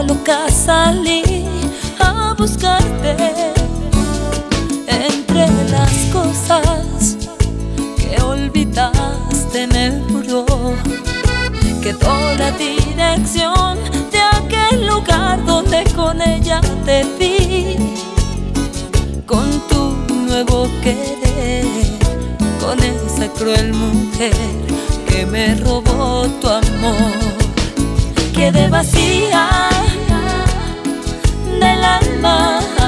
loca salí a buscarte entre las cosas que olvidaste en el buró. Quedó la dirección de aquel lugar donde con ella te vi, con tu nuevo querer, con esa cruel mujer que me robó tu amor. Quedé vacía del alma